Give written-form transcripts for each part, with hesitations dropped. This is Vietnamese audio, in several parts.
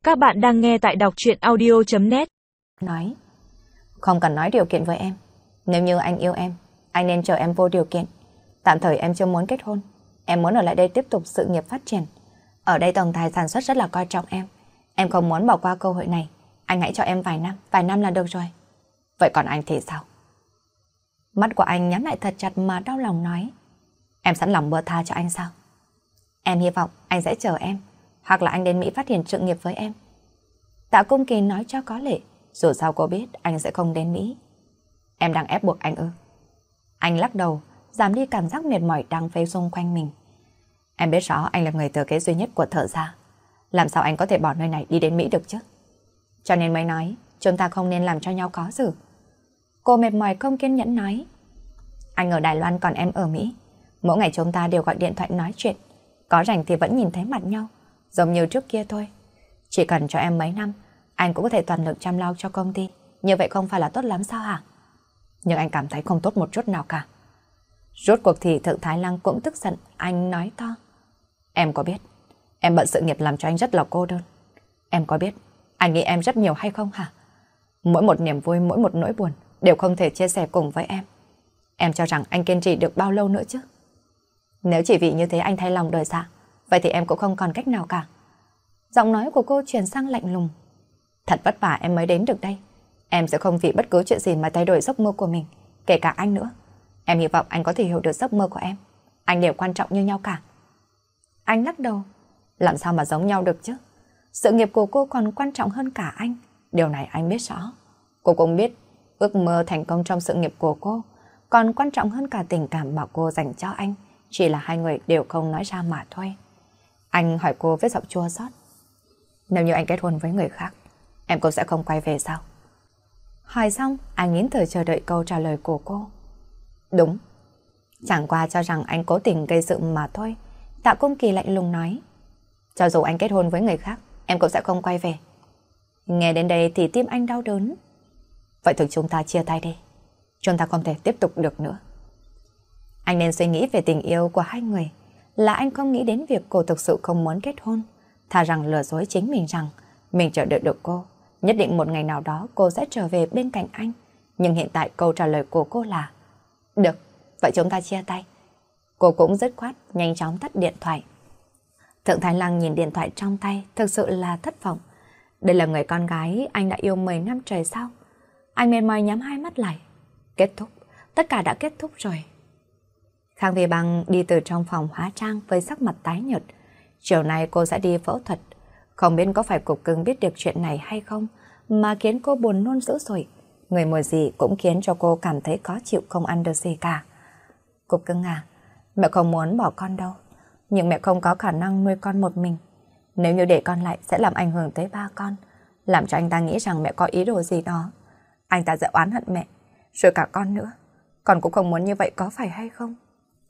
Các bạn đang nghe tại đọc truyện audio.net. Nói, không cần nói điều kiện với em. Nếu như anh yêu em, anh nên chờ em vô điều kiện. Tạm thời em chưa muốn kết hôn. Em muốn ở lại đây tiếp tục sự nghiệp phát triển. Ở đây tổng tài sản xuất rất là coi trọng em. Em không muốn bỏ qua cơ hội này. Anh hãy cho em vài năm là được rồi. Vậy còn anh thì sao? Mắt của anh nhắm lại thật chặt mà đau lòng nói. Em sẵn lòng buông tha cho anh sao? Em hy vọng anh sẽ chờ em. Hoặc là anh đến Mỹ phát triển sự nghiệp với em. Tạ Cung Kỳ nói cho có lệ. Dù sao cô biết anh sẽ không đến Mỹ. Em đang ép buộc anh ư? Anh lắc đầu, giảm đi cảm giác mệt mỏi đang vây xung quanh mình. Em biết rõ anh là người thừa kế duy nhất của Thợ gia. Làm sao anh có thể bỏ nơi này đi đến Mỹ được chứ? Cho nên mới nói, chúng ta không nên làm cho nhau khó xử. Cô mệt mỏi không kiên nhẫn nói. Anh ở Đài Loan còn em ở Mỹ. Mỗi ngày chúng ta đều gọi điện thoại nói chuyện. Có rảnh thì vẫn nhìn thấy mặt nhau, giống như trước kia thôi. Chỉ cần cho em mấy năm, anh cũng có thể toàn lực chăm lo cho công ty. Như vậy không phải là tốt lắm sao hả? Nhưng anh cảm thấy không tốt một chút nào cả. Rốt cuộc thì Thượng Thái Lăng cũng tức giận. Anh nói to. Em có biết em bận sự nghiệp làm cho anh rất là cô đơn. Em có biết anh nghĩ em rất nhiều hay không hả? Mỗi một niềm vui, mỗi một nỗi buồn đều không thể chia sẻ cùng với em. Em cho rằng anh kiên trì được bao lâu nữa chứ? Nếu chỉ vì như thế anh thay lòng đời dạ, vậy thì em cũng không còn cách nào cả. Giọng nói của cô chuyển sang lạnh lùng. Thật vất vả em mới đến được đây. Em sẽ không vì bất cứ chuyện gì mà thay đổi giấc mơ của mình, kể cả anh nữa. Em hy vọng anh có thể hiểu được giấc mơ của em. Anh đều quan trọng như nhau cả. Anh lắc đầu. Làm sao mà giống nhau được chứ? Sự nghiệp của cô còn quan trọng hơn cả anh. Điều này anh biết rõ. Cô cũng biết ước mơ thành công trong sự nghiệp của cô còn quan trọng hơn cả tình cảm mà cô dành cho anh. Chỉ là hai người đều không nói ra mà thôi. Anh hỏi cô với giọng chua xót. Nếu như anh kết hôn với người khác, em cũng sẽ không quay về sao? Hỏi xong, anh nín thở chờ đợi câu trả lời của cô. Đúng. Chẳng qua cho rằng anh cố tình gây sự mà thôi. Tạ Cung Kỳ lạnh lùng nói. Cho dù anh kết hôn với người khác, em cũng sẽ không quay về. Nghe đến đây thì tim anh đau đớn. Vậy thì chúng ta chia tay đi. Chúng ta không thể tiếp tục được nữa. Anh nên suy nghĩ về tình yêu của hai người. Là anh không nghĩ đến việc cô thực sự không muốn kết hôn. Thà rằng lừa dối chính mình rằng mình chờ đợi được cô. Nhất định một ngày nào đó cô sẽ trở về bên cạnh anh. Nhưng hiện tại câu trả lời của cô là được, vậy chúng ta chia tay. Cô cũng dứt khoát nhanh chóng tắt điện thoại. Thượng Thái Lăng nhìn điện thoại trong tay thực sự là thất vọng. Đây là người con gái anh đã yêu 10 năm trời sao? Anh mệt mỏi nhắm hai mắt lại. Kết thúc, tất cả đã kết thúc rồi. Khang Vi Băng đi từ trong phòng hóa trang với sắc mặt tái nhợt. Chiều nay cô sẽ đi phẫu thuật. Không biết có phải Cục Cưng biết được chuyện này hay không mà khiến cô buồn nôn dữ dội. Người mùi gì cũng khiến cho cô cảm thấy khó chịu không ăn được gì cả. Cục Cưng à, mẹ không muốn bỏ con đâu. Nhưng mẹ không có khả năng nuôi con một mình. Nếu như để con lại sẽ làm ảnh hưởng tới ba con. Làm cho anh ta nghĩ rằng mẹ có ý đồ gì đó. Anh ta sẽ oán hận mẹ, rồi cả con nữa. Con cũng không muốn như vậy có phải hay không?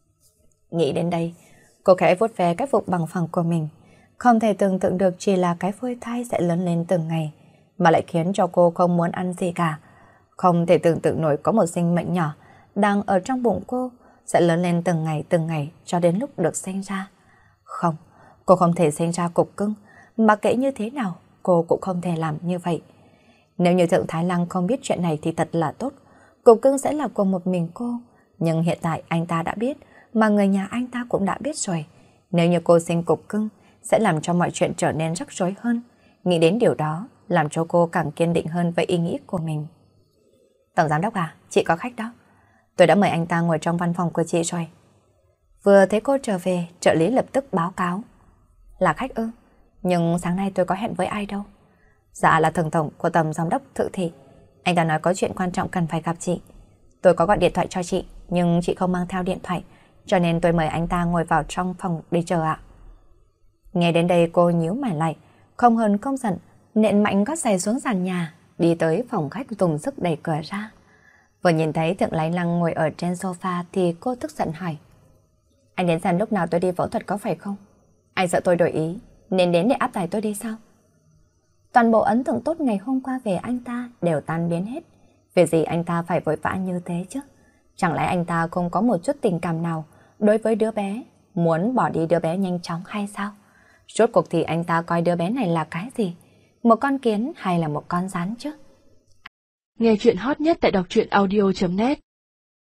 Nghĩ đến đây, cô khẽ vuốt ve cái vùng bằng phẳng của mình. Không thể tưởng tượng được chỉ là cái phôi thai sẽ lớn lên từng ngày, mà lại khiến cho cô không muốn ăn gì cả. Không thể tưởng tượng nổi có một sinh mệnh nhỏ đang ở trong bụng cô sẽ lớn lên từng ngày cho đến lúc được sinh ra. Không, cô không thể sinh ra Cục Cưng, mà kệ như thế nào, cô cũng không thể làm như vậy. Nếu như Thượng Thái Lăng không biết chuyện này thì thật là tốt, Cục Cưng sẽ là của một mình cô. Nhưng hiện tại anh ta đã biết, mà người nhà anh ta cũng đã biết rồi. Nếu như cô sinh Cục Cưng, sẽ làm cho mọi chuyện trở nên rắc rối hơn. Nghĩ đến điều đó, làm cho cô càng kiên định hơn với ý nghĩ của mình. Tổng giám đốc à, chị có khách đó. Tôi đã mời anh ta ngồi trong văn phòng của chị rồi. Vừa thấy cô trở về, trợ lý lập tức báo cáo. Là khách ư? Nhưng sáng nay tôi có hẹn với ai đâu? Dạ là thường tổng của tổng giám đốc Thự Thị. Anh ta nói có chuyện quan trọng cần phải gặp chị. Tôi có gọi điện thoại cho chị, nhưng chị không mang theo điện thoại, cho nên tôi mời anh ta ngồi vào trong phòng đi chờ ạ. Nghe đến đây cô nhíu mày lại, không hờn không giận, nện mạnh gót giày xuống sàn nhà, đi tới phòng khách dùng sức đẩy cửa ra. Vừa nhìn thấy Thượng Thái Lăng ngồi ở trên sofa thì cô tức giận hỏi. Anh đến xem lúc nào tôi đi phẫu thuật có phải không? Anh sợ tôi đổi ý, nên đến để áp giải tôi đi sao? Toàn bộ ấn tượng tốt ngày hôm qua về anh ta đều tan biến hết. Vì gì anh ta phải vội vã như thế chứ? Chẳng lẽ anh ta không có một chút tình cảm nào đối với đứa bé, muốn bỏ đi đứa bé nhanh chóng hay sao? Rốt cuộc thì anh ta coi đứa bé này là cái gì? một con kiến hay là một con rắn chứ? Nghe chuyện hot nhất tại đọc truyện audio.net